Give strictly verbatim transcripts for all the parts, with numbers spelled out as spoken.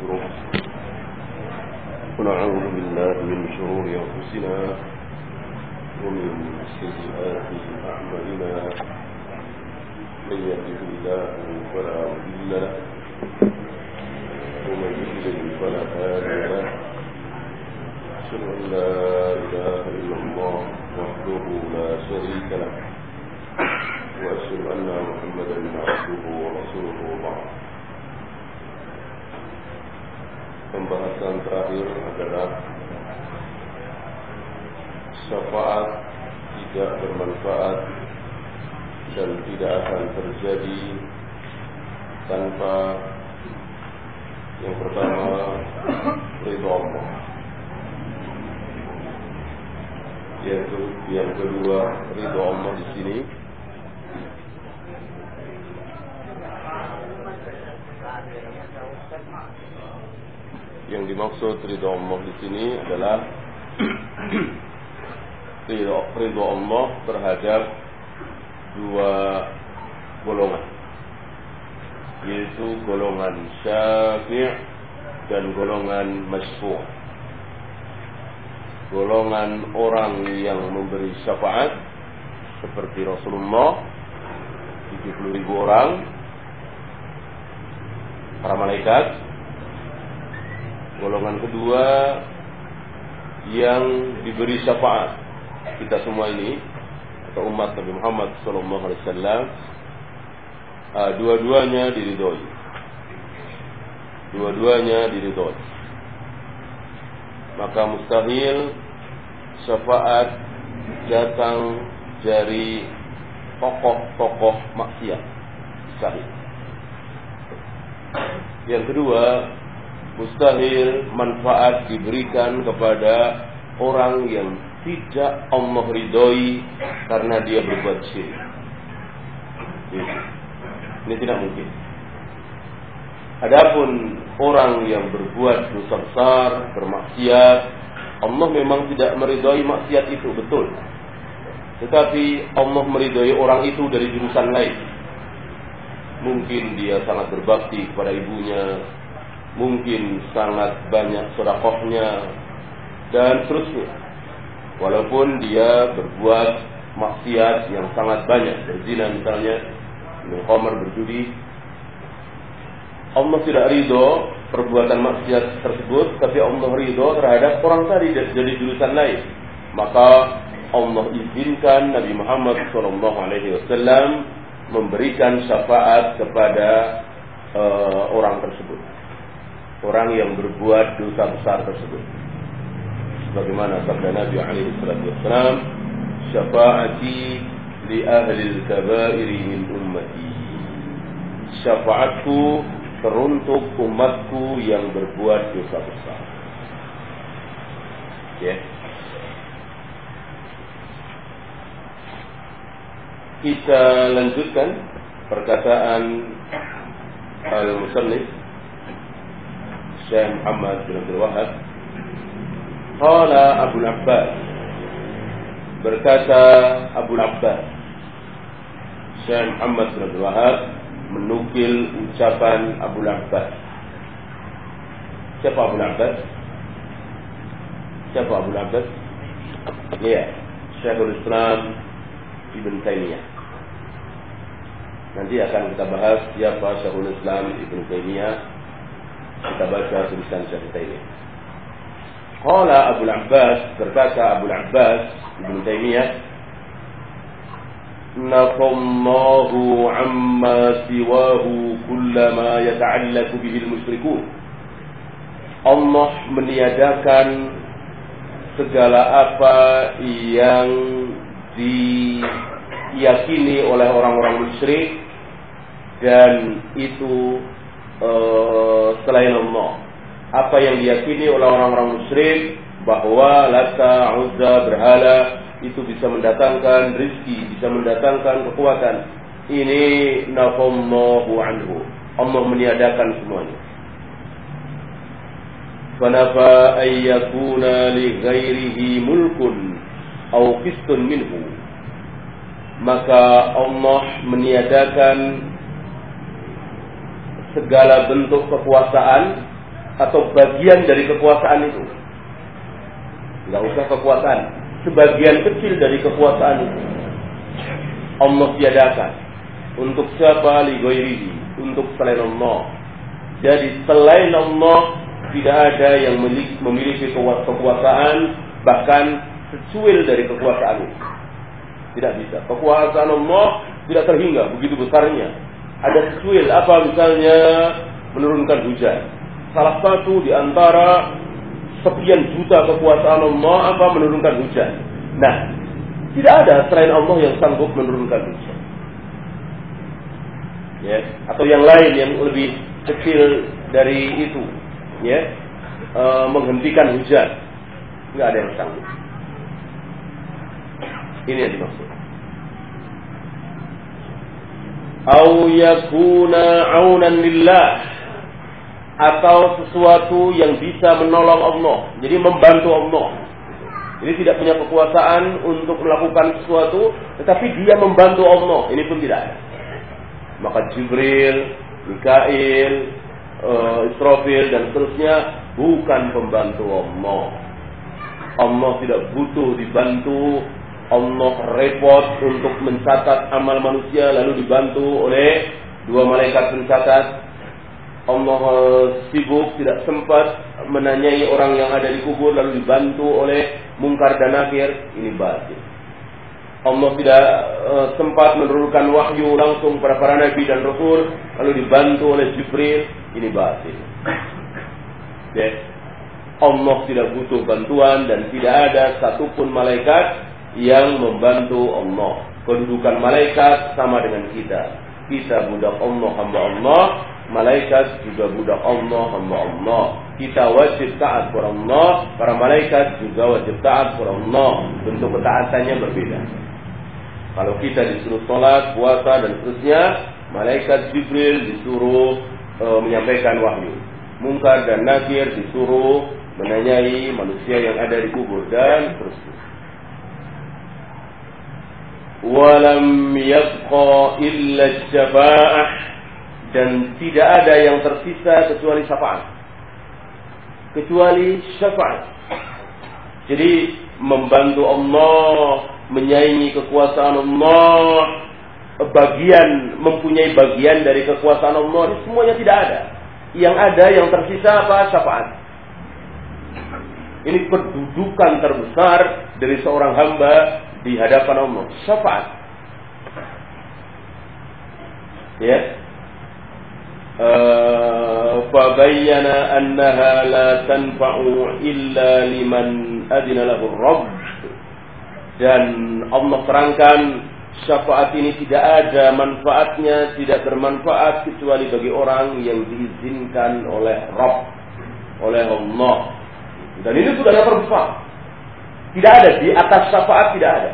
ونستغفره ونعوذ بالله من شرور أنفسنا ومن سيئات أعمالنا من يهده الله فلا مضل له ومن يضلل فلا هادي له أشهد أن لا إله إلا الله وحده لا شريك له وأشهد أن محمدا عبده ورسوله وبعد. Pembahasan terakhir adalah syafaat tidak bermanfaat dan tidak akan terjadi tanpa yang pertama ridha Allah, yaitu yang kedua ridha Allah di sini yang dimaksud ridha Allah di sini adalah ridha Allah terhadap dua golongan, yaitu golongan syafi' dan golongan masyfu'. Golongan orang yang memberi syafaat seperti Rasulullah, tujuh puluh ribu orang, para malaikat. Golongan kedua yang diberi syafaat, kita semua ini atau umat Nabi Muhammad sallallahu alaihi wasallam, uh, dua-duanya diridhoi. Dua-duanya diridhoi. Maka mustahil syafaat datang dari tokoh-tokoh maksiat. Mustahil. Yang kedua, mustahil manfaat diberikan kepada orang yang tidak Allah ridhoi karena dia berbuat syirik. Ini tidak mungkin. Adapun orang yang berbuat dosa besar, bermaksiat, Allah memang tidak meridhoi maksiat itu, betul. Tetapi Allah meridhoi orang itu dari jurusan lain. Mungkin dia sangat berbakti kepada ibunya, mungkin sangat banyak sedekahnya dan seterusnya. Walaupun dia berbuat maksiat yang sangat banyak, berzina misalnya, minum khamr, berjudi, Allah tidak ridho perbuatan maksiat tersebut, tapi Allah ridho terhadap orang tadi dari jurusan lain. Maka Allah izinkan Nabi Muhammad shallallahu alaihi wasallam memberikan syafaat kepada uh, orang tersebut, orang yang berbuat dosa besar tersebut. Sebagaimana sabda Nabi alaihi salatu wassalam, syafaati li ahli al-kaba'iri min ummati. Syafaatku teruntuk umatku yang berbuat dosa besar. Ya. Yeah. Kita lanjutkan perkataan al-musannif Syekh Muhammad bin Abdul Wahhab. Qala Abu Abbas, berkata Abu Abbas, Syekh Muhammad bin Abdul Wahhab menukil ucapan Abu Abbas. Siapa Abu Abbas? Siapa Abu Abbas? Ya, Syekhul Islam Ibn Taimiyah. Nanti akan kita bahas siapa Syekhul Islam Ibn Taimiyah. Kita baca tulisan Syekh Taimiyah. Qala Abu Abbas, berkata Abu Abbas Ibn Taimiyah, nafallahu amma siwahu kullama yata'allaqu bihi al-musyrikun. Allah meniadakan segala apa yang diyakini oleh orang-orang musyrik, dan itu uh, selain Allah. Apa yang diyakini oleh orang-orang musyrik bahwa Lata, Uzza, berhala itu bisa mendatangkan rizki, bisa mendatangkan kekuatan, ini nafallahu anhu. Allah meniadakan semuanya. Fanafa ayyakuna li ghairihi mulkun aw qistun minhu. Maka Allah meniadakan segala bentuk kekuasaan atau bagian dari kekuasaan itu. Nggak usah kekuasaan, sebagian kecil dari kekuasaan itu Allah tiadakan. Untuk siapa? Li ghairihi, untuk selain Allah. Jadi selain Allah tidak ada yang memiliki kekuasaan bahkan secuil dari kekuasaan itu. Tidak bisa. Kekuasaan Allah tidak terhingga begitu besarnya. Ada secuil apa, misalnya menurunkan hujan. Salah satu di antara sekian juta kekuasaan Allah apa, menurunkan hujan. Nah, tidak ada selain Allah yang sanggup menurunkan hujan. Ya, atau yang lain yang lebih kecil dari itu, ya, e, menghentikan hujan. Tidak ada yang sanggup. Ini yang dimaksud. Au yakuna aunan lillah, atau sesuatu yang bisa menolong Allah, jadi membantu Allah. Jadi tidak punya kekuasaan untuk melakukan sesuatu, tetapi dia membantu Allah. Ini pun tidak ada. Maka Jibril, Mikail, uh, Israfil dan seterusnya bukan pembantu Allah. Allah tidak butuh dibantu. Allah repot untuk mencatat amal manusia lalu dibantu oleh dua malaikat pencatat. Allah sibuk, tidak sempat menanyai orang yang ada di kubur lalu dibantu oleh Munkar dan Nakir. Ini batil. Allah tidak uh, sempat menurunkan wahyu langsung kepada para nabi dan rasul lalu dibantu oleh Jibril. Ini batil. Ya. Allah tidak butuh bantuan dan tidak ada satupun malaikat yang membantu Allah. Kedudukan malaikat sama dengan kita. Kita budak Allah, hamba Allah. Malaikat juga budak Allah, hamba Allah. Kita wajib taat kepada Allah. Para malaikat juga wajib taat kepada Allah. Bentuk ketaatannya berbeda. Kalau kita disuruh sholat, puasa dan seterusnya, malaikat Jibril disuruh e, menyampaikan wahyu. Munkar dan Nakir disuruh menanyai manusia yang ada di kubur dan seterusnya. Walam yabqa illa syafa'ah, dan tidak ada yang tersisa kecuali syafaat. Kecuali syafaat. Jadi membantu Allah, menyaingi kekuasaan Allah, bagian mempunyai bagian dari kekuasaan Allah, ini semuanya tidak ada. Yang ada yang tersisa apa? Syafaat. Ini kedudukan terbesar dari seorang hamba di hadapan Allah, syafaat. Ya. Fabayyana annaha la tanfa'u illa liman adina lahu Rabb. Dan Allah terangkan syafaat ini tidak ada manfaatnya, tidak bermanfaat kecuali bagi orang yang diizinkan oleh Rabb, oleh Allah. Dan ini sudah yang terbesar. Tidak ada, di atas syafaat tidak ada.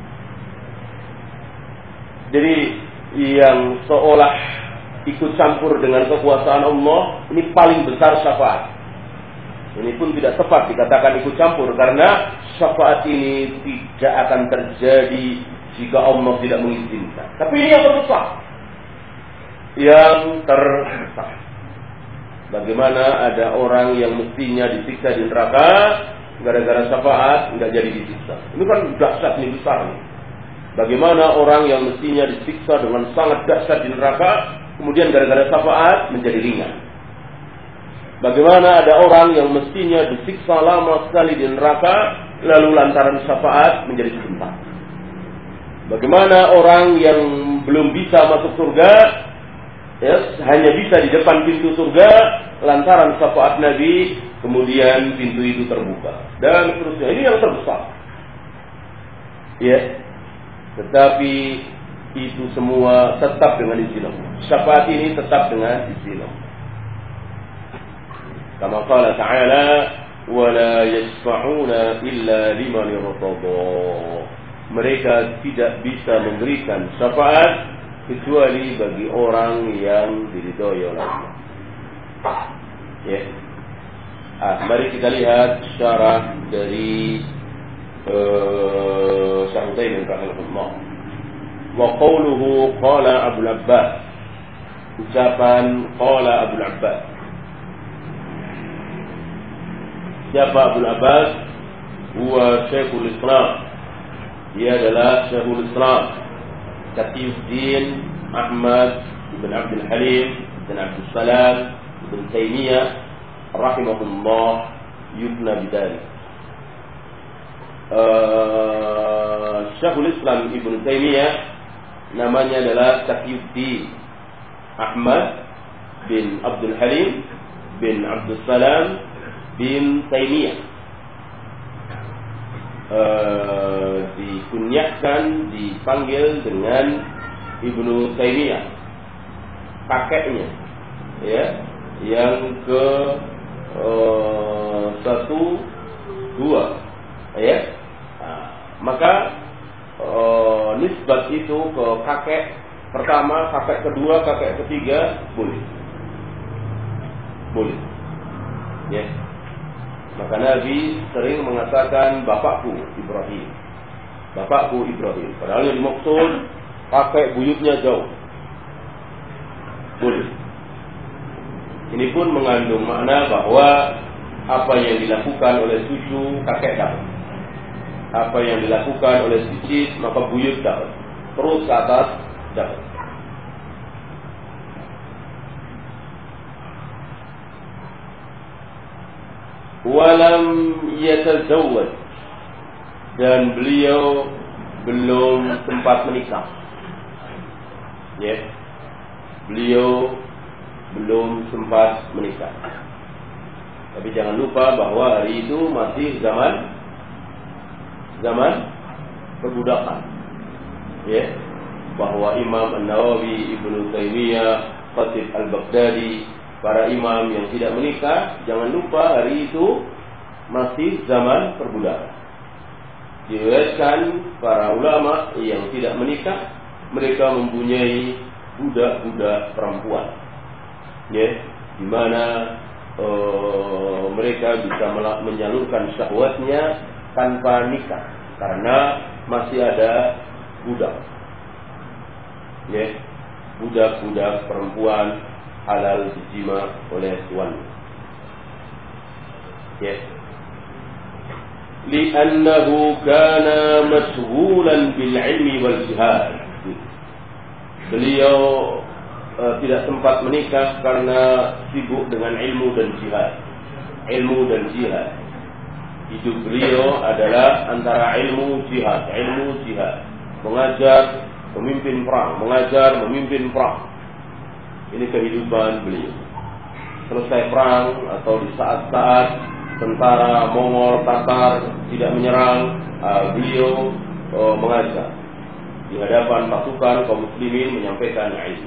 Jadi yang seolah ikut campur dengan kekuasaan Allah, ini paling besar syafaat. Ini pun tidak tepat dikatakan ikut campur, karena syafaat ini tidak akan terjadi jika Allah tidak mengizinkan. Tapi ini yang terbesar. Yang terbesar. Bagaimana ada orang yang mestinya disiksa di neraka, gara-gara syafaat nggak jadi disiksa. Ini kan dahsyat, ini besar nih. Bagaimana orang yang mestinya disiksa dengan sangat dahsyat di neraka, kemudian gara-gara syafaat menjadi ringan. Bagaimana ada orang yang mestinya disiksa lama sekali di neraka, lalu lantaran syafaat menjadi sebentar. Bagaimana orang yang belum bisa masuk surga, ya, hanya bisa di depan pintu surga, lantaran syafaat Nabi, kemudian pintu itu terbuka. Dan seterusnya. Ini yang terbesar. Ya. Tetapi itu semua tetap dengan izin Allah. Syafaat ini tetap dengan izin Allah. Kama qala ta'ala, wa la yashfa'una illa liman irtada. Mereka tidak bisa memberikan syafaat kecuali bagi orang yang diridhoi oleh Allah. Ya. Ah, mari kita lihat syarah dari uh, Syekh Utsaimin rahimahullah. Wa qawluhu qala Abu Abbas. Ucapan qala Abu Abbas. Siapa Abdul Abbas? Huwa Syekhul Islam. Dia adalah Syekhul Islam Taqiyuddin Ahmad ibn Abdul Halim ibn Abdul Salam ibn Taimiyah rahimahullah yubna bidalik. Uh, Syekhul Islam Ibn Taimiyah namanya adalah Taqiyuddin Ahmad bin Abdul Halim bin Abdul Salam bin Taimiyah. Uh, dikunyahkan, dipanggil dengan Ibnu Taimiyah, kakeknya, ya, yang ke uh, satu dua, ya. Nah, maka uh, nisbat itu ke kakek pertama, kakek kedua, kakek ketiga boleh, boleh, ya. Maka Nabi sering mengatakan bapakku Ibrahim, bapakku Ibrahim. Padahal yang dimaksud kakek buyutnya jauh. Boleh. Ini pun mengandung makna bahwa apa yang dilakukan oleh cucu kakek dapat, apa yang dilakukan oleh cicit maka buyut dapat, terus ke atas dapat. Walam yatazawwaj, dan beliau belum sempat menikah. Ya, beliau belum sempat menikah. Tapi jangan lupa bahwa hari itu masih zaman zaman perbudakan. Ya, bahwa Imam An-Nawawi, Ibnu Taimiyah, Khatib Al-Baghdadi, para imam yang tidak menikah, jangan lupa hari itu masih zaman perbudakan. Diriwayatkan para ulama yang tidak menikah, mereka mempunyai budak-budak perempuan, ya, di mana uh, mereka bisa menyalurkan syahwatnya tanpa nikah, karena masih ada budak, ya, budak-budak perempuan halal dijima oleh tuan. Ya. Li'annahu kana mashghulan bil ilmi wal jihad. Beliau uh, tidak sempat menikah karena sibuk dengan ilmu dan jihad. Ilmu dan jihad. Hidup beliau adalah antara ilmu jihad, ilmu jihad. Mengajar, memimpin perang, mengajar, memimpin perang. Ini kehidupan beliau. Selesai perang atau di saat-saat tentara Mongol, Tatar tidak menyerang, uh, beliau uh, mengajar di hadapan pasukan kaum muslimin, menyampaikan ilmu.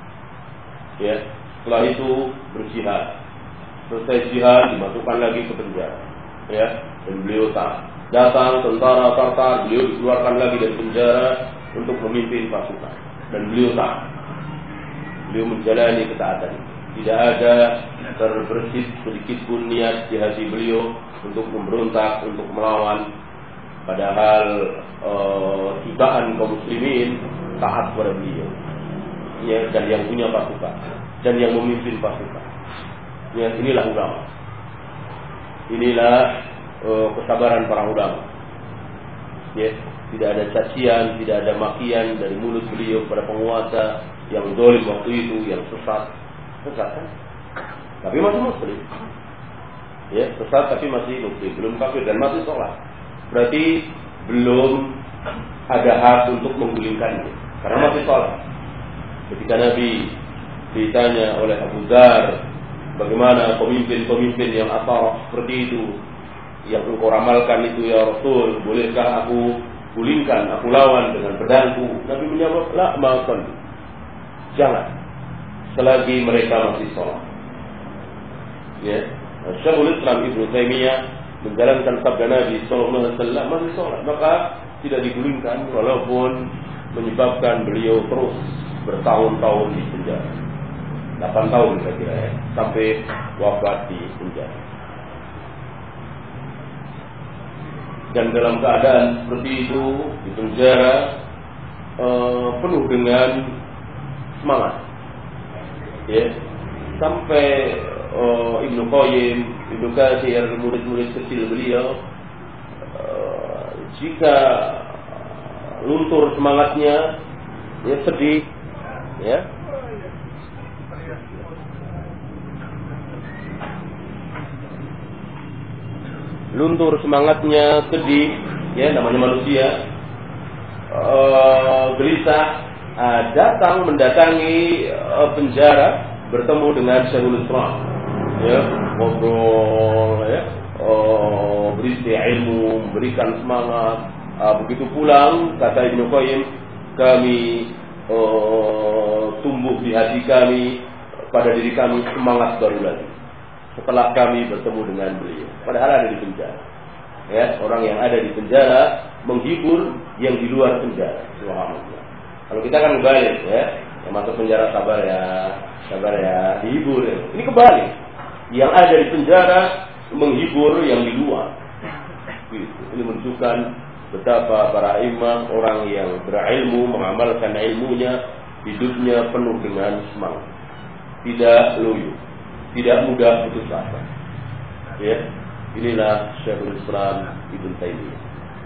Ya, setelah itu berjihad. Selesai jihad dimasukkan lagi ke penjara. Ya, dan beliau tak datang tentara Tatar, beliau dikeluarkan lagi dari penjara untuk memimpin pasukan. Dan beliau tak Beliau menjalani ketaatan. Tidak ada terbersit sedikit pun niat di hati beliau untuk memberontak, untuk melawan. Padahal uh, jutaan kaum muslimin taat kepada beliau, ya, dan yang punya pasukan dan yang memimpin pasukan. Ya, inilah ulama. Inilah uh, kesabaran para ulama. Ya, tidak ada cacian, tidak ada makian dari mulut beliau kepada penguasa yang zalim waktu itu, yang sesat, sesat kan? Tapi masih muslim, ya, sesat tapi masih muslim, belum kafir dan masih sholat. Berarti belum ada hak untuk menggulingkannya, karena masih sholat. Ketika Nabi ditanya oleh Abu Dzar, bagaimana pemimpin-pemimpin yang asal seperti itu, yang engkau ramalkan itu ya Rasul, bolehkah aku gulingkan, aku lawan dengan pedangku? Nabi menjawab, la ma'asalli, jangan, selagi mereka masih sholat. Ya, Syekhul Islam Ibnu Taimiyah menjalankan sabda Nabi Sallallahu Alaihi Wasallam masih sholat, maka tidak digulingkan walaupun menyebabkan beliau terus bertahun-tahun di penjara, delapan tahun saya kira ya, sampai wafat di penjara. Dan dalam keadaan seperti itu di penjara uh, penuh dengan semangat, ya, sampai uh, Ibnu Qayyim, Ibnu Katsir, murid-murid kecil beliau, uh, jika luntur semangatnya, ya sedih, ya. Luntur semangatnya, sedih, ya namanya manusia, uh, gelisah, uh, datang mendatangi uh, penjara, bertemu dengan Syekhul Islam, ya ngobrol, ya uh, berisi ilmu, memberikan semangat. Uh, begitu pulang, kata Ibnu Qayyim, kami uh, tumbuh di hati kami, pada diri kami semangat baru lagi setelah kami bertemu dengan beliau. Padahal ada di penjara, ya orang yang ada di penjara menghibur yang di luar penjara. Subhanallah. Kalau kita kan kebalik, ya yang masuk penjara sabar ya, sabar ya, dihibur. Ya. Ini kebalik, yang ada di penjara menghibur yang di luar. Gitu. Ini menunjukkan betapa para imam, orang yang berilmu, mengamalkan ilmunya, hidupnya penuh dengan semangat, tidak loyo, tidak mudah putus asa. Ya, inilah Syekhul Islam Ibnu Taimiyah.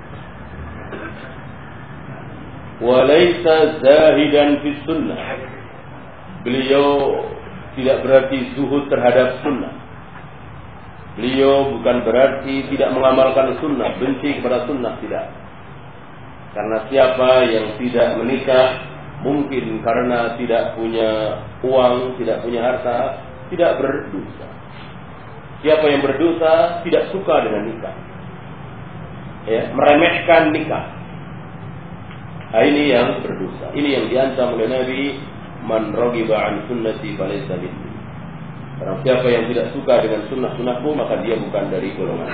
Walaysa zahidan fi sunnah. Beliau tidak berarti zuhud terhadap sunnah. Beliau bukan berarti tidak mengamalkan sunnah, benci kepada sunnah, tidak. Karena siapa yang tidak menikah, mungkin karena tidak punya uang, tidak punya harta, tidak berdosa. Siapa yang berdosa tidak suka dengan nikah, ya, meremehkan nikah. Nah, ini yang berdosa. Ini yang diancam oleh Nabi, man raghiba an sunnati falaysa minni. Barang siapa yang tidak suka dengan sunnah-sunnahku, maka dia bukan dari golongan.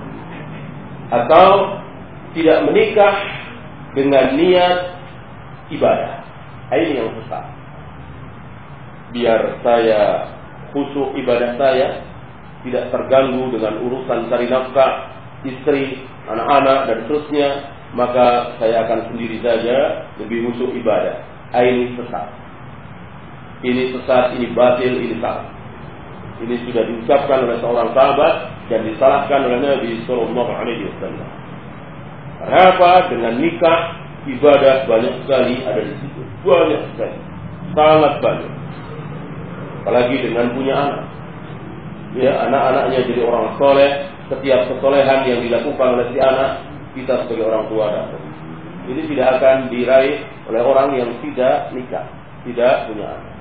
Atau tidak menikah dengan niat ibadah. Ini yang sesat. Biar saya khusyuk ibadah saya, tidak terganggu dengan urusan cari nafkah, istri, anak-anak dan seterusnya, maka saya akan sendiri saja lebih khusyuk ibadah. Ini sesat. Ini sesat, ini batil, ini salah. Ini sudah diucapkan oleh seorang sahabat dan disalahkan oleh Nabi Sallallahu Alaihi Wasallam. Kenapa? Dengan nikah ibadah banyak sekali ada di situ, banyak sekali, sangat banyak. Apalagi dengan punya anak, ya anak-anaknya jadi orang soleh, setiap kesolehan yang dilakukan oleh si anak, kita sebagai orang tua dapat. Ini tidak akan diraih oleh orang yang tidak nikah, tidak punya anak.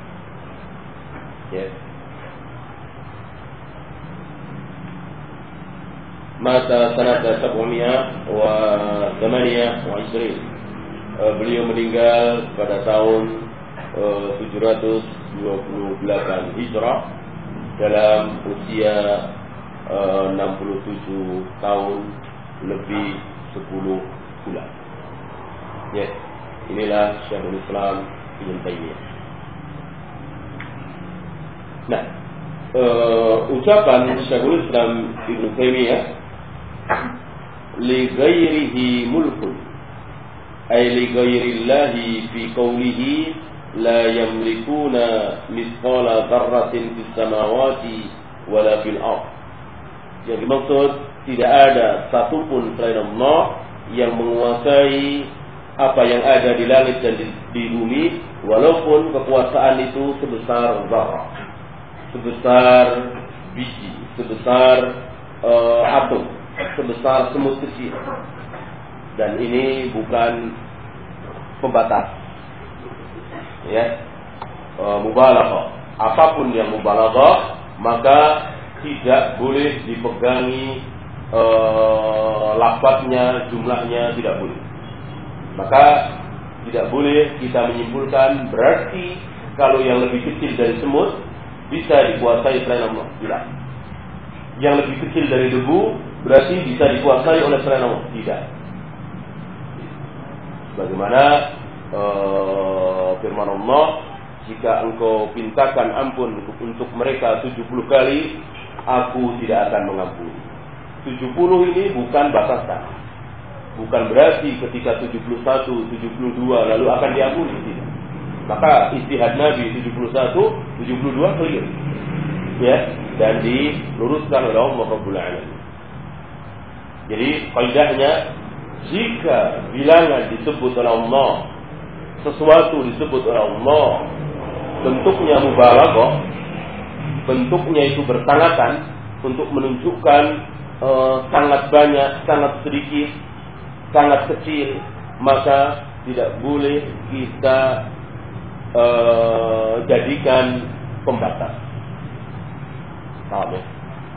Ya. Mata sanata sab'umiyah wa thamaniyah wa isrin. Beliau meninggal pada tahun uh, tujuh ratus dua puluh delapan Hijrah dalam usia uh, enam puluh tujuh tahun lebih sepuluh bulan. Ya, inilah Syekhul Islam Ibnu Taimiyah. Nah, uh, ucapan Syekhul Islam Ibnu Taimiyah, li ghairihi mulkun, ay li ghairillahi fi qawlihi la yamlikuna mithqala dzarratin fis samawati wala fil ardh. Yang dimaksud, tidak ada satupun selain Allah yang menguasai apa yang ada di langit dan di, di bumi, walaupun kekuasaan itu sebesar zarrah, sebesar biji, sebesar uh, atom, sebesar semut kecil. Dan ini bukan pembatas, ya, e, mubalaghah. Apapun yang mubalaghah, maka tidak boleh dipegangi e, lafadznya, jumlahnya tidak boleh. Maka tidak boleh kita menyimpulkan berarti kalau yang lebih kecil dari semut bisa dikuasai selain Allah. Tidak. Yang lebih kecil dari debu berarti bisa dikuasai oleh selain Allah. Tidak. Bagaimana uh, firman Allah, jika engkau pintakan ampun untuk mereka tujuh puluh kali, aku tidak akan mengampuni. tujuh puluh ini bukan batasan. Bukan berarti ketika tujuh puluh satu, tujuh puluh dua lalu akan diampuni. Tidak. Maka istihad Nabi tujuh puluh satu, tujuh puluh dua clear. ya, dan diluruskan oleh Allah Rabbul Alamin. Jadi kaidahnya, jika bilangan disebut oleh Allah, sesuatu disebut oleh Allah, bentuknya mubalaghah, bentuknya itu bertangatan untuk menunjukkan uh, sangat banyak, sangat sedikit, sangat kecil, maka tidak boleh kita uh, jadikan pembatas. Paham ya?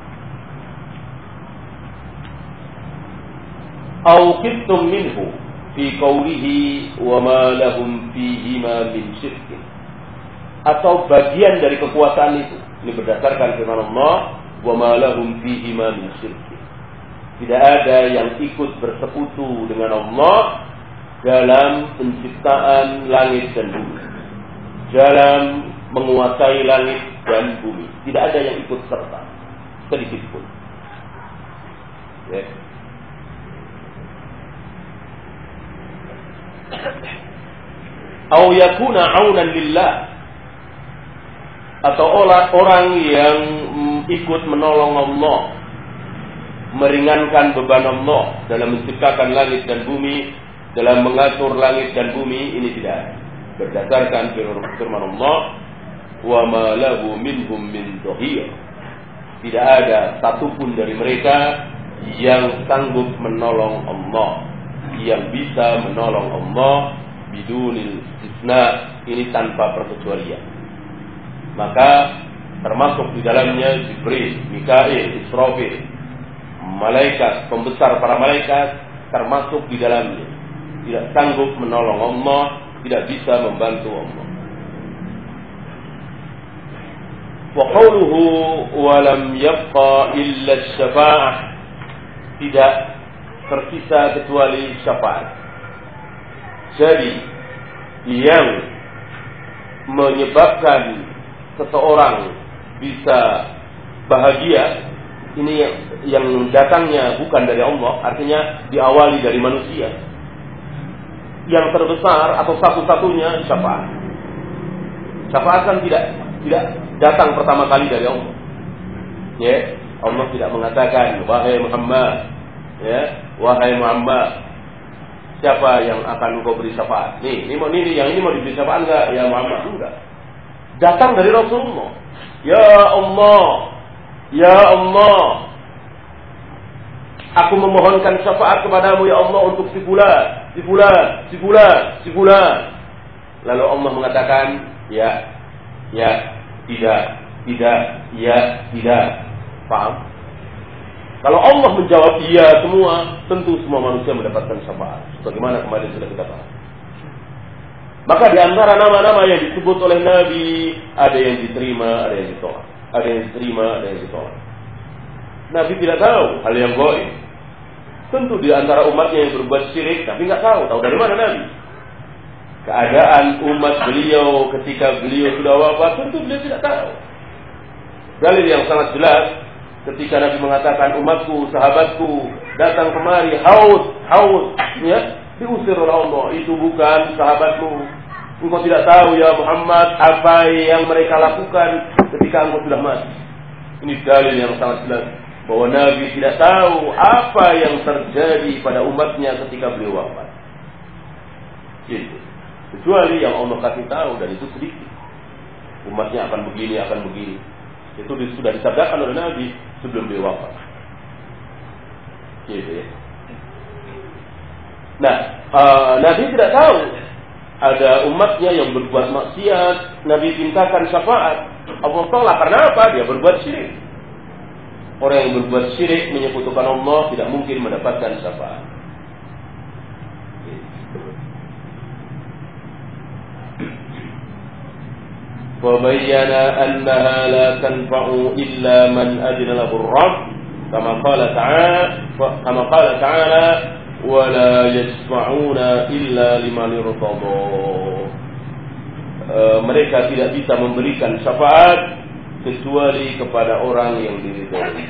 Au kittum minhu fi qawlihi wa ma lahum fihi ma min syirk. Atau bagian dari kekuasaan itu. Ini berdasarkan firman Allah, wa ma lahum fihi ma min syirk. Tidak ada yang ikut bersekutu dengan Allah dalam penciptaan langit dan bumi, dalam menguasai langit dan bumi. Tidak ada yang ikut serta sedikit pun. Ya. Au yakuna aunan lillah, atau orang yang ikut menolong Allah, meringankan beban Allah dalam menciptakan langit dan bumi, dalam mengatur langit dan bumi, ini tidak berdasarkan firman Allah, wa ma lahu minhum min dhahir. Tidak ada satupun dari mereka yang sanggup menolong Allah, yang bisa menolong Allah bidunil istisna, ini tanpa perkecualian. Maka termasuk di dalamnya Jibril, Mikail, Israfil, malaikat pembesar para malaikat, termasuk di dalamnya. Tidak sanggup menolong Allah, tidak bisa membantu Allah. Wa qawluhu wa lam yabqa illa syafa'ah, tidak tersisa kecuali syafaat. Jadi yang menyebabkan seseorang bisa bahagia, ini yang, yang datangnya bukan dari Allah, artinya diawali dari manusia. Yang terbesar atau satu-satunya syafaat. Syafaat kan tidak tidak datang pertama kali dari Allah. Ya, Allah tidak mengatakan wahai Muhammad, ya, wahai Muhammad, siapa yang akan engkau beri syafaat? Nih, ini mau ini yang ini mau diberi syafaat enggak? Ya Muhammad, enggak. Datang dari Rasulullah. Ya Allah, ya Allah, aku memohonkan syafaat kepadamu ya Allah untuk si fulan, si fulan, si fulan, si fulan. Lalu Allah mengatakan, ya, ya, tidak, tidak, ya, tidak. Paham? Kalau Allah menjawab iya semua, tentu semua manusia mendapatkan syafaat. Sebagaimana kemarin sudah kita bahas. Maka di antara nama-nama yang disebut oleh Nabi, ada yang diterima, ada yang ditolak. Ada yang diterima, ada yang ditolak. Nabi tidak tahu hal yang gaib. Tentu di antara umatnya yang berbuat syirik, tapi nggak tahu. Tahu dari mana Nabi? Keadaan umat beliau ketika beliau sudah wafat, tentu beliau tidak tahu. Dalil yang sangat jelas, ketika Nabi mengatakan umatku, sahabatku datang kemari, haus, haus, ya, diusir oleh Allah. Itu bukan sahabatmu. Engkau tidak tahu ya Muhammad apa yang mereka lakukan ketika engkau sudah mati. Ini dalil yang sangat jelas bahwa Nabi tidak tahu apa yang terjadi pada umatnya ketika beliau wafat. Gitu. Kecuali yang Allah kasih tahu, dan itu sedikit. Umatnya akan begini, akan begini. Itu sudah disabdakan oleh Nabi sebelum beliau wafat. Gitu ya. Nah, uh, Nabi tidak tahu ada umatnya yang berbuat maksiat, Nabi mintakan syafaat. Allah tolak karena apa? Dia berbuat syirik. Orang yang berbuat syirik menyekutukan Allah tidak mungkin mendapatkan syafaat. وَبَيَّنَ أَنَّهَا لَا تَنْفَعُ إِلَّا مَنْ أَذِنَ لَهُ الرَّبُّ كما قال تعالى كما قال تعالى وَلَا يَشْفَعُونَ إِلَّا لِمَنِ ارْتَضَى. Mereka tidak bisa memberikan syafaat kecuali kepada orang yang diridhoi.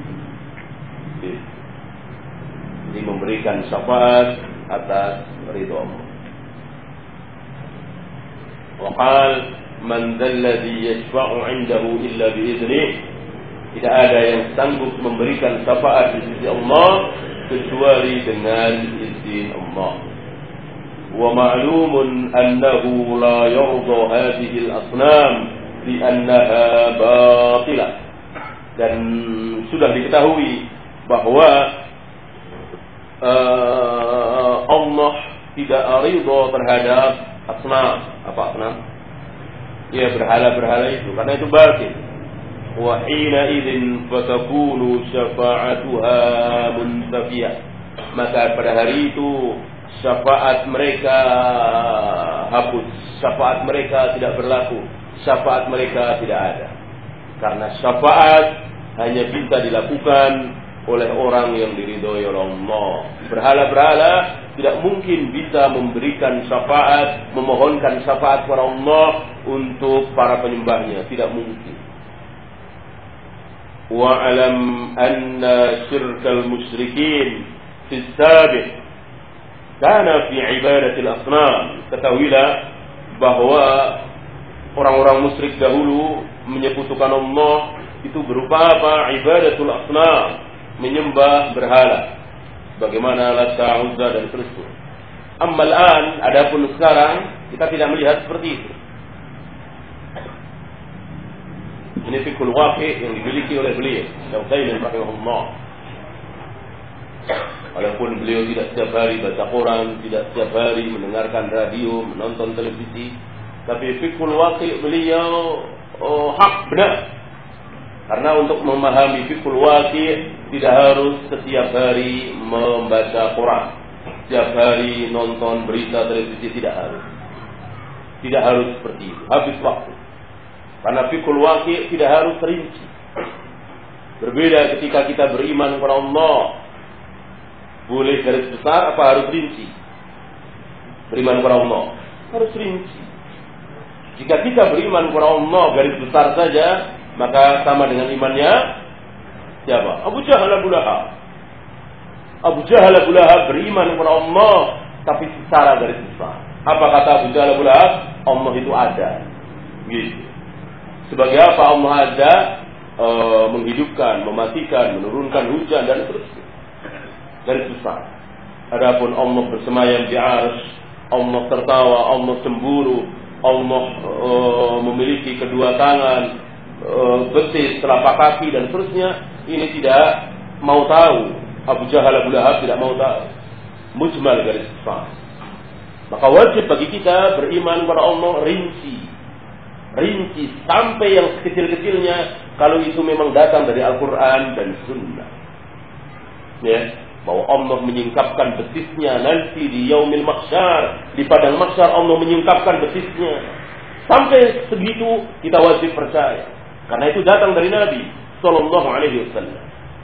Jadi memberikan syafaat atas ridho Allah. Waqal Man dzalladzi yashfa'u 'indahu illa bi'idznih. Tidak ada yang sanggup memberikan syafaat di sisi Allah kecuali dengan izin Allah. Wa ma'lumun annahu la yarda hadhihi al-asnam li'annaha batilah. Dan sudah diketahui bahwa uh, Allah tidak ridha terhadap asnam. Apa asnam? Ya, berhala-berhala itu, karena itu batil. Wa hina idzin fatakunu syafa'atuha muntafiyah. Maka pada hari itu syafaat mereka hapus, syafaat mereka tidak berlaku, syafaat mereka tidak ada. Karena syafaat hanya bisa dilakukan oleh orang yang diridhoi oleh Allah. Berhala-berhala tidak mungkin bisa memberikan syafaat, memohonkan syafaat kepada Allah untuk para penyembahnya, tidak mungkin. Wa'alam anna syirkal musyrikin fi sabiq kana fi ibadatil asnam. Ketahuilah bahwa orang-orang musyrik dahulu menyekutukan Allah itu berupa apa? Ibadatul asnam, menyembah berhala. Bagaimana Lata, Uzza dan seterusnya. Ammal an, adapun sekarang kita tidak melihat seperti itu. Ini fikul waqi' yang dimiliki oleh beliau, Syekh Utsaimin rahimahullah. Walaupun beliau tidak setiap hari baca Quran, tidak setiap hari mendengarkan radio, menonton televisi, tapi fikul waqi' beliau oh, hak benar. Karena untuk memahami fikul waqi' tidak harus setiap hari membaca Quran, setiap hari nonton berita televisi, tidak harus. Tidak harus seperti itu, habis waktu. Karena fikul waqi' tidak harus rinci. Berbeda ketika kita beriman kepada Allah. Boleh garis besar apa harus rinci? Beriman kepada Allah harus rinci. Jika kita beriman kepada Allah garis besar saja, maka sama dengan imannya siapa? Abu Jahal Abu Lahab. Abu Jahal Abu Lahab beriman kepada Allah, tapi secara garis besar. Apa kata Abu Jahal Abu Lahab? Allah itu ada. Gitu. Sebagai apa Allah ada? E, menghidupkan, mematikan, menurunkan hujan dan seterusnya. Garis besar. Adapun Allah bersemayam di arsy, Allah tertawa, Allah cemburu, Allah e, memiliki kedua tangan, e, betis, telapak kaki dan seterusnya, ini tidak mau tahu. Abu Jahal Abu Lahab tidak mau tahu. Mujmal garis besar. Maka wajib bagi kita beriman kepada Allah rinci. Rinci sampai yang kecil-kecilnya, kalau itu memang datang dari Al-Quran dan Sunnah. Ya, bahwa Allah menyingkapkan betisnya nanti di yaumil mahsyar, di padang mahsyar Allah menyingkapkan betisnya. Sampai segitu kita wajib percaya. Karena itu datang dari Nabi sallallahu alaihi wasallam.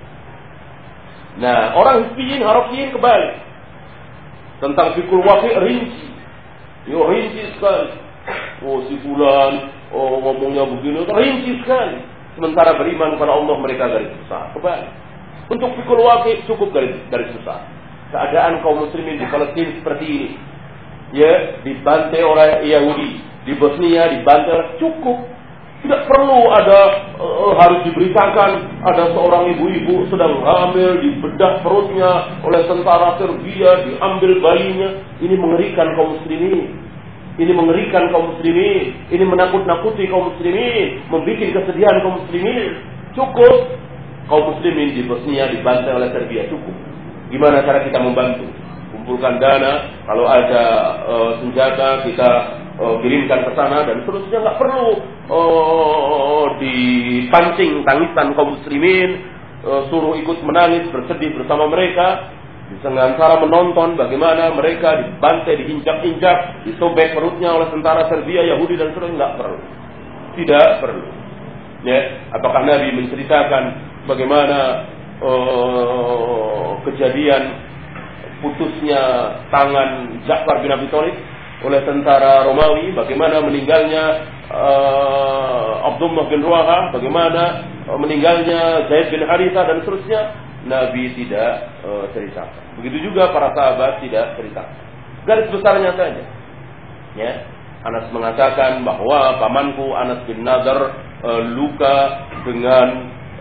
Nah, orang hizbiyin, harafiyin kebalik. Tentang fikul waqi' rinci. Yo rinci sekali. Oh si fulan, oh ngomongnya begini, rinci sekali. Sementara beriman kepada Allah mereka garis besar. Kebalik. Untuk fikul waqi' cukup garis garis besar. Keadaan kaum muslimin di Palestina seperti ini. Ya, dibantai oleh Yahudi, di Bosnia dibantai, cukup. Tidak perlu ada uh, harus diberitakan ada seorang ibu-ibu sedang hamil, dibedah perutnya oleh tentara Serbia, diambil bayinya. Ini mengerikan kaum muslimin. Ini mengerikan kaum muslimin. Ini menakut-nakuti kaum muslimin, membuat kesedihan kaum muslimin. Cukup kaum muslimin di Bosnia dibantai oleh Serbia, cukup. Gimana cara kita membantu? Kumpulkan dana, kalau ada uh, senjata kita uh, kirimkan ke sana dan seterusnya. Nggak perlu uh, dipancing tangisan kaum muslimin, uh, suruh ikut menangis bersedih bersama mereka. Dengan cara menonton bagaimana mereka dibantai, diinjak-injak, disobek perutnya oleh tentara Serbia, Yahudi dan seterusnya. Nggak perlu, tidak perlu. Ya, apakah Nabi menceritakan bagaimana uh, kejadian putusnya tangan Ja'far bin Abi Thalib oleh tentara Romawi, bagaimana meninggalnya uh, Abdullah bin Ruwaha, bagaimana uh, meninggalnya Zaid bin Harithah dan seterusnya. Nabi tidak uh, ceritakan. Begitu juga para sahabat tidak ceritakan. Garis besarnya saja. Ya. Anas mengatakan bahwa pamanku Anas bin Nadhr uh, luka dengan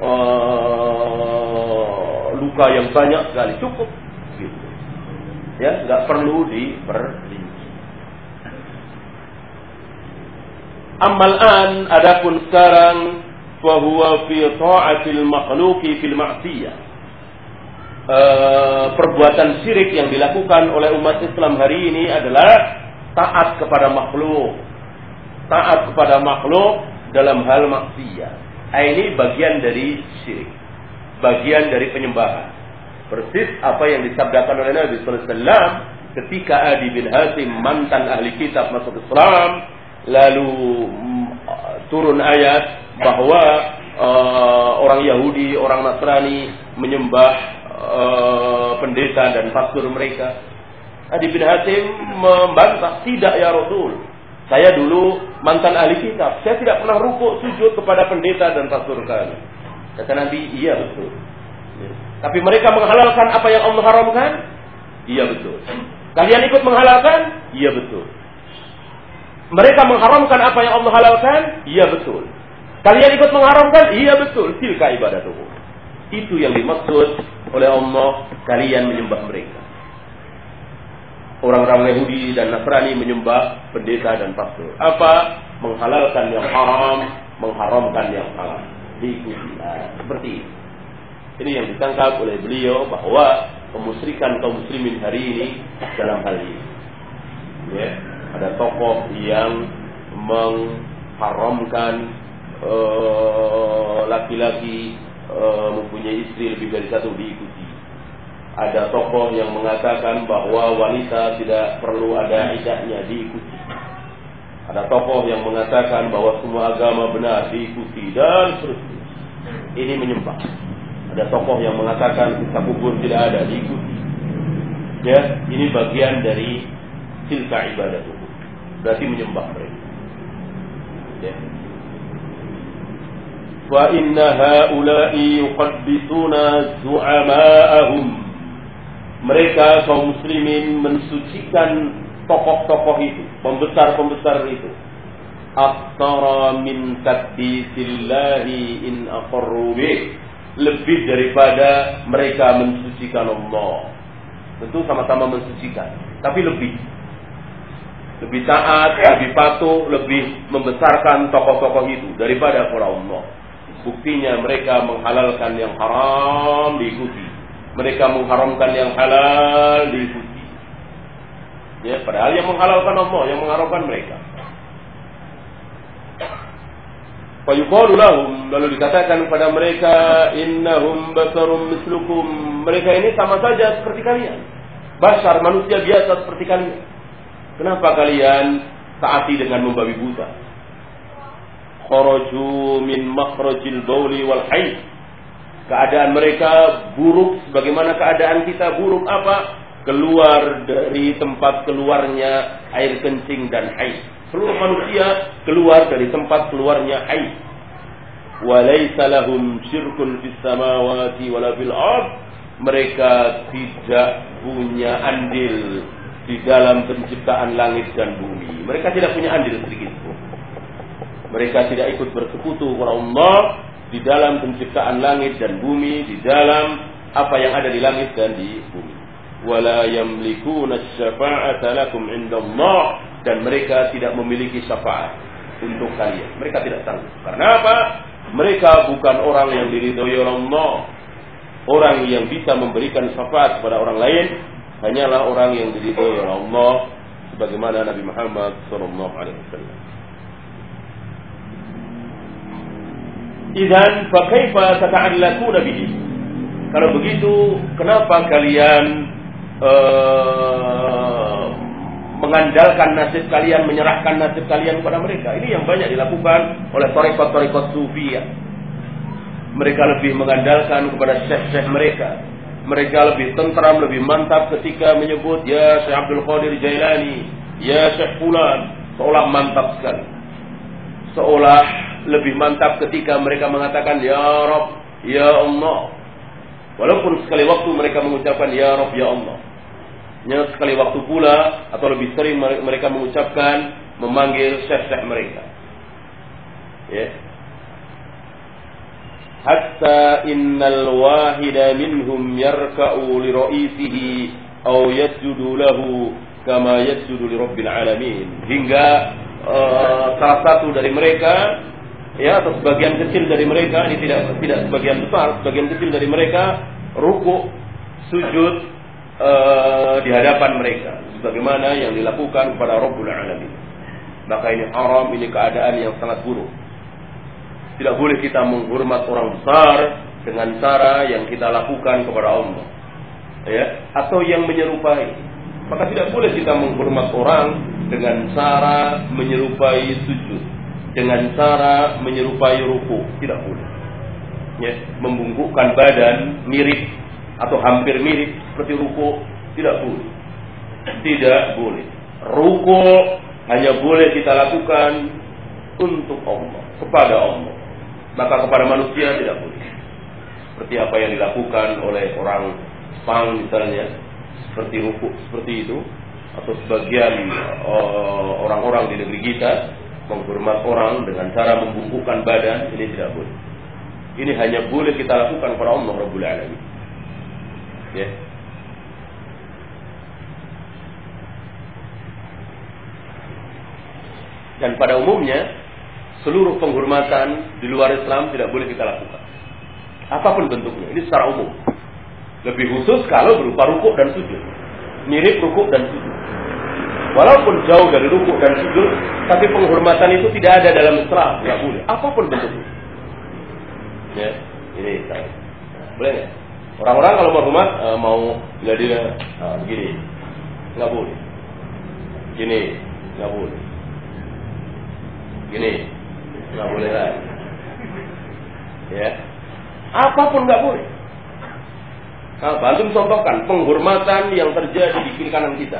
uh, luka yang banyak sekali, cukup gitu. Ya, nggak perlu diperinci. Amal an, adapun sekarang, fahuwa fi ta'atil makhluqi fil ma'siyah. Uh, perbuatan syirik yang dilakukan oleh umat Islam hari ini adalah taat kepada makhluk, taat kepada makhluk dalam hal maksiat. Ini bagian dari syirik, bagian dari penyembahan. Persis apa yang disabdakan oleh Nabi sallallahu alaihi wasallam ketika Adi bin Hatim, mantan ahli kitab, masuk Islam, lalu turun ayat bahwa uh, orang Yahudi, orang Nasrani menyembah uh, pendeta dan pastor mereka. Adi bin Hatim membantah, tidak ya Rasul. Saya dulu mantan ahli kitab, saya tidak pernah rukuk sujud kepada pendeta dan pastor kami. Kata Nabi, iya betul. Tapi mereka menghalalkan apa yang Allah haramkan? Iya betul. Kalian ikut menghalalkan? Iya betul. Mereka mengharamkan apa yang Allah halalkan? Iya betul. Kalian ikut mengharamkan? Iya betul. Tilka ibadatuhum. Itu yang dimaksud oleh Allah, kalian menyembah mereka. Orang-orang Yahudi dan Nasrani menyembah pendeta dan pastor. Apa? Menghalalkan yang haram, mengharamkan yang halal. Diikuti. Nah, seperti ini. Ini yang ditangkap oleh beliau bahwa kemusyrikan kaum muslimin hari ini dalam hal ini. Ya, ada tokoh yang mengharamkan uh, laki-laki uh, mempunyai istri lebih dari satu, diikuti. Ada tokoh yang mengatakan bahwa wanita tidak perlu ada iddahnya, diikuti. Ada tokoh yang mengatakan bahwa semua agama benar, diikuti, dan seterusnya. Ini menyembah. Ada tokoh yang mengatakan kisah kubur tidak ada, diikuti. Ya, ini bagian dari tilka ibadah itu. Berarti menyembah mereka. Ya. Wa inna haula'i yuqaddisuna zu'ama'ahum. Mereka kaum muslimin mensucikan tokoh-tokoh itu, pembesar-pembesar itu. Aktsara min taqdisillahi in aqarru bih. Lebih daripada mereka mensucikan Allah. Tentu sama-sama mensucikan, tapi lebih. Lebih taat, lebih patuh, lebih membesarkan tokoh-tokoh itu daripada para Allah. Buktinya mereka menghalalkan yang haram, diikuti. Mereka mengharamkan yang halal, diikuti. Ya, padahal yang menghalalkan Allah, yang mengharamkan mereka. Fayuqalu lahum, lalu dikatakan kepada mereka, innahum basarum mislukum. Mereka ini sama saja seperti kalian. Basar, manusia biasa seperti kalian. Kenapa kalian taati dengan membabi buta? Kharaju min makhrajil bauli wal haid. Keadaan mereka buruk sebagaimana keadaan kita buruk apa? Keluar dari tempat keluarnya air kencing dan haid. Seluruh manusia keluar dari tempat keluarnya haid. Walaysa lahum syirkun fis samawati wala fil ard. Mereka tidak punya andil di dalam penciptaan langit dan bumi. Mereka tidak punya andil sedikit pun. Mereka tidak ikut bersekutu kepada Allah di dalam penciptaan langit dan bumi, di dalam apa yang ada di langit dan di bumi. Wala yamlikuna asy-syafa'ata lakum 'indallah, dan mereka tidak memiliki syafaat untuk kalian. Mereka tidak sanggup. Karena apa? Mereka bukan orang yang diridhoi oleh Allah. Orang yang bisa memberikan syafaat kepada orang lain hanyalah orang yang diridhoi oleh Allah, sebagaimana Nabi Muhammad sallallahu alaihi wasallam. Idzan fa kaifa tata'allaquna bihi? Kalau begitu, kenapa kalian uh, mengandalkan nasib kalian, menyerahkan nasib kalian kepada mereka? Ini yang banyak dilakukan oleh tarekat-tarekat Sufiyah. Mereka lebih mengandalkan kepada syekh-syekh mereka. Mereka lebih tentram, lebih mantap ketika menyebut ya Syekh Abdul Qadir Jailani, ya Syekh Fulan, seolah mantap sekali. Seolah lebih mantap ketika mereka mengatakan ya Rabb, ya Allah. Walaupun sekali waktu mereka mengucapkan ya Rabb, ya Allah. Ya, sekali waktu pula atau lebih sering mereka mengucapkan memanggil syekh-syekh mereka. Ya. Hatta innal wahida minhum yarka'u li ra'isihi aw yasjudu lahu kama yasjudu li rabbil alamin. Hingga uh, salah satu dari mereka, ya, atau sebagian kecil dari mereka, ini tidak tidak sebagian besar, sebagian kecil dari mereka ruku' sujud uh, di hadapan mereka sebagaimana yang dilakukan kepada Rabbul Alamin. Maka ini haram, ini keadaan yang sangat buruk. Tidak boleh kita menghormat orang besar dengan cara yang kita lakukan kepada Allah, ya, atau yang menyerupai. Maka tidak boleh kita menghormat orang dengan cara menyerupai sujud, dengan cara menyerupai ruku, tidak boleh. Ya, membungkukkan badan mirip atau hampir mirip seperti ruku, tidak boleh. Tidak boleh. Ruku hanya boleh kita lakukan untuk Allah, kepada Allah. Maka kepada manusia tidak boleh. Seperti apa yang dilakukan oleh orang Jepang misalnya, seperti ruku seperti itu, atau sebagian uh, orang-orang di negeri kita menghormat orang dengan cara membungkukkan badan, ini tidak boleh. Ini hanya boleh kita lakukan kepada Allah Rabbul Alamin. Ya. Dan pada umumnya seluruh penghormatan di luar Islam tidak boleh kita lakukan, apapun bentuknya. Ini secara umum. Lebih khusus kalau berupa rukuk dan sujud, mirip rukuk dan sujud. Walaupun jauh dari rukuk dan sujud, tapi penghormatan itu tidak ada dalam Islam, tidak boleh. Apapun bentuknya. Ya, ini saya. Boleh nggak? Orang-orang kalau mau hormat, uh, mau bila dia uh, begini, nggak boleh. Gini, nggak boleh. Gini, nggak boleh lagi. Ya, apapun nggak boleh. Nah, bantu contohkan penghormatan yang terjadi di kiri kanan kita.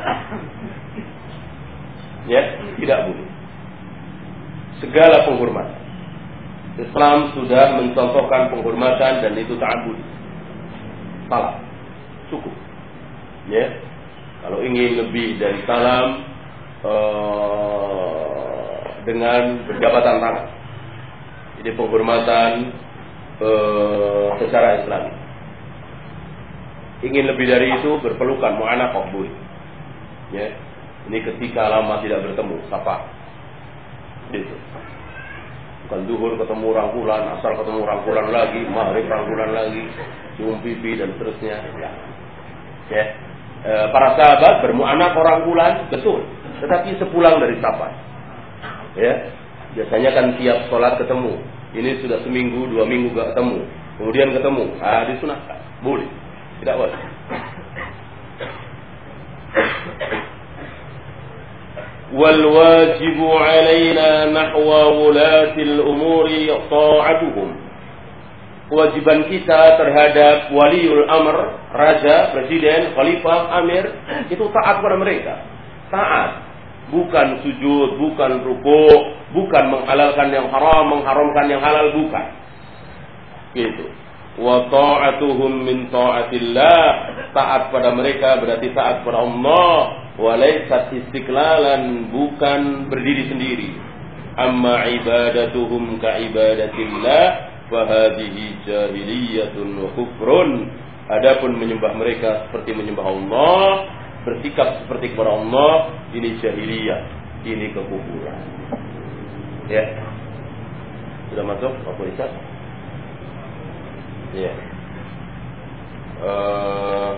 Ya, tidak boleh. Segala penghormatan. Islam sudah mencontohkan penghormatan dan itu ta'abbud. Salam, cukup. Ya, kalau ingin lebih dari salam uh, dengan berjabatan tangan, ini penghormatan uh, secara Islami. Ingin lebih dari itu berpelukan, mu'anaqah boleh. Ya, ini ketika lama tidak bertemu, sapa. Gitu. Bukan zuhur ketemu rangkulan, asar ketemu rangkulan lagi, maghrib rangkulan lagi, cium pipi dan seterusnya. Ya. Ya. E, para sahabat bermu'anaqah rangkulan, betul. Tetapi sepulang dari sapa. Ya. Biasanya kan tiap sholat ketemu. Ini sudah seminggu, dua minggu gak ketemu. Kemudian ketemu, ah disunahkan. Boleh. Tidak boleh. والواجب علينا نحو ولاة الأمور طاعتهم. Kewajiban kita terhadap waliul amr, raja, presiden, khalifah, amir, itu taat kepada mereka. Taat, bukan sujud, bukan rukuk, bukan menghalalkan yang haram, mengharamkan yang halal, bukan. Gitu. Wa ta'atuhum min ta'atillah. Taat pada mereka berarti taat pada Allah. Walaysat istiqlalan, bukan berdiri sendiri. Amma ibadatuhum ka ibadatillah fa hadhihi jahiliyatun wa kufrun. Adapun menyembah mereka seperti menyembah Allah, bersikap seperti kepada Allah, ini jahiliyah, ini kekufuran. Ya. Sudah masuk Pak Ustaz? Ya. Uh,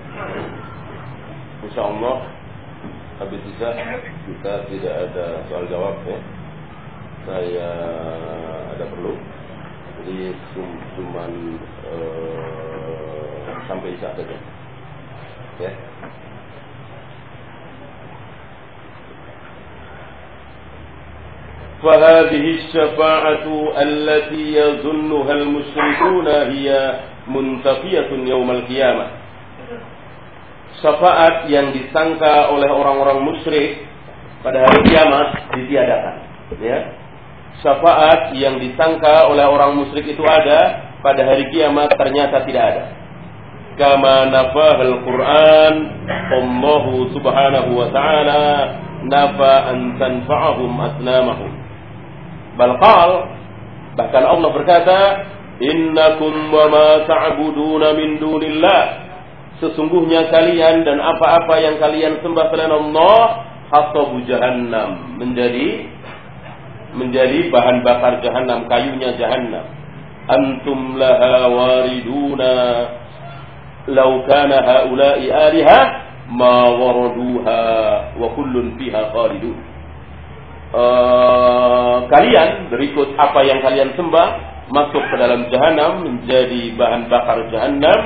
Insyaallah habis bisa kita tidak ada soal jawab ya. Saya ada perlu, jadi cuman uh, sampai isya saja. Ya. فهذه الشفاعة التي يظنها المشركون هي منتفية يوم القيامة. Syafaat yang disangka oleh orang-orang musyrik pada hari kiamat ditiadakan. Ya. Syafaat yang disangka oleh orang musyrik itu ada, pada hari kiamat ternyata tidak ada. Kama nafahal Quran, Allah subhanahu wa ta'ala nafa an tanfa'ahum asnamahum. Bal qal, bahkan Allah berkata, innakum wa ma ta'buduna min dunillah, sesungguhnya kalian dan apa-apa yang kalian sembah selain Allah, hasabu jahannam, menjadi menjadi bahan bakar jahannam, kayunya jahannam. Antum laha wariduna, law kana haula'i aliha ma waraduha wa kullun fiha khalidun. Uh, kalian berikut apa yang kalian sembah masuk ke dalam jahanam, menjadi bahan bakar jahanam.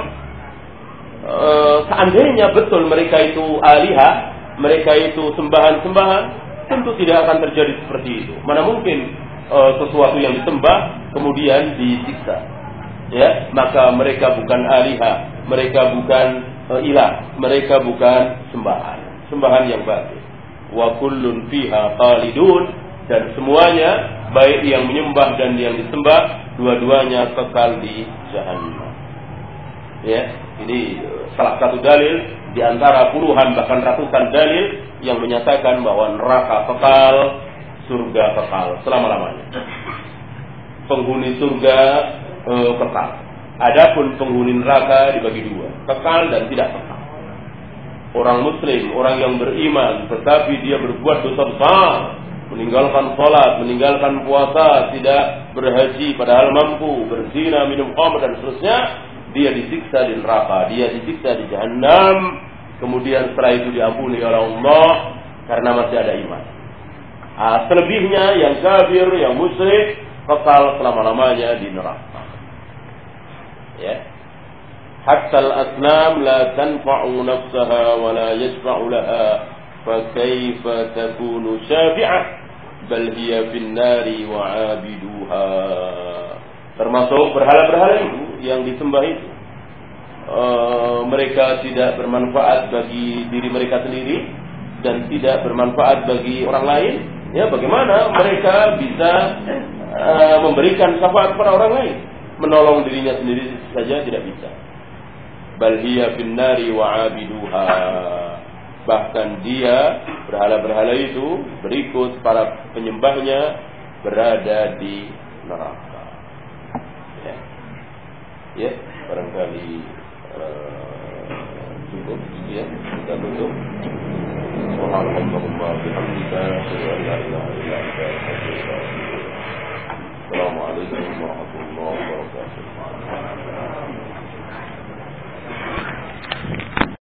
Uh, seandainya betul mereka itu aliha, mereka itu sembahan-sembahan, tentu tidak akan terjadi seperti itu. Mana mungkin uh, sesuatu yang disembah kemudian disiksa. Ya, maka mereka bukan aliha, mereka bukan uh, ilah, mereka bukan sembahan, sembahan yang batil. Wa kullun fiha khalidun, dan semuanya baik yang menyembah dan yang disembah, dua-duanya kekal di jahannam. Ya, ini salah satu dalil di antara puluhan bahkan ratusan dalil yang menyatakan bahwa neraka kekal, surga kekal selama-lamanya. Penghuni surga e, kekal. Adapun penghuni neraka dibagi dua, kekal dan tidak kekal. Orang muslim, orang yang beriman, tetapi dia berbuat dosa besar, meninggalkan salat, meninggalkan puasa, tidak berhaji padahal mampu, berzina, minum khamr dan seterusnya, dia disiksa di neraka, dia disiksa di jahannam, kemudian setelah itu diampuni oleh Allah karena masih ada iman. Ah, selebihnya yang kafir, yang musyrik, kekal selama-lamanya di neraka. Ya. Hatta al-asnam la tanfa'u nafsaha wa la yashfa'u laha, fa kaifa takunu syafi'ah bal hiya fin nari wa 'abiduha. Termasuk berhala-berhala itu yang disembah itu, uh, mereka tidak bermanfaat bagi diri mereka sendiri dan tidak bermanfaat bagi orang lain. Ya, bagaimana mereka bisa uh, memberikan syafaat kepada orang lain? Menolong dirinya sendiri saja tidak bisa. Bal hiya fin nari wa 'abiduha. Bahkan dia, berhala-berhala itu, berikut para penyembahnya, berada di neraka. Ya, ya, barangkali uh, cukup ya, kita tutup. Subhanallahumma bihamdika, asyhadu an la ilaha illa anta, astaghfiruka wa atubu ilaik. Assalamualaikum warahmatullahi wabarakatuh.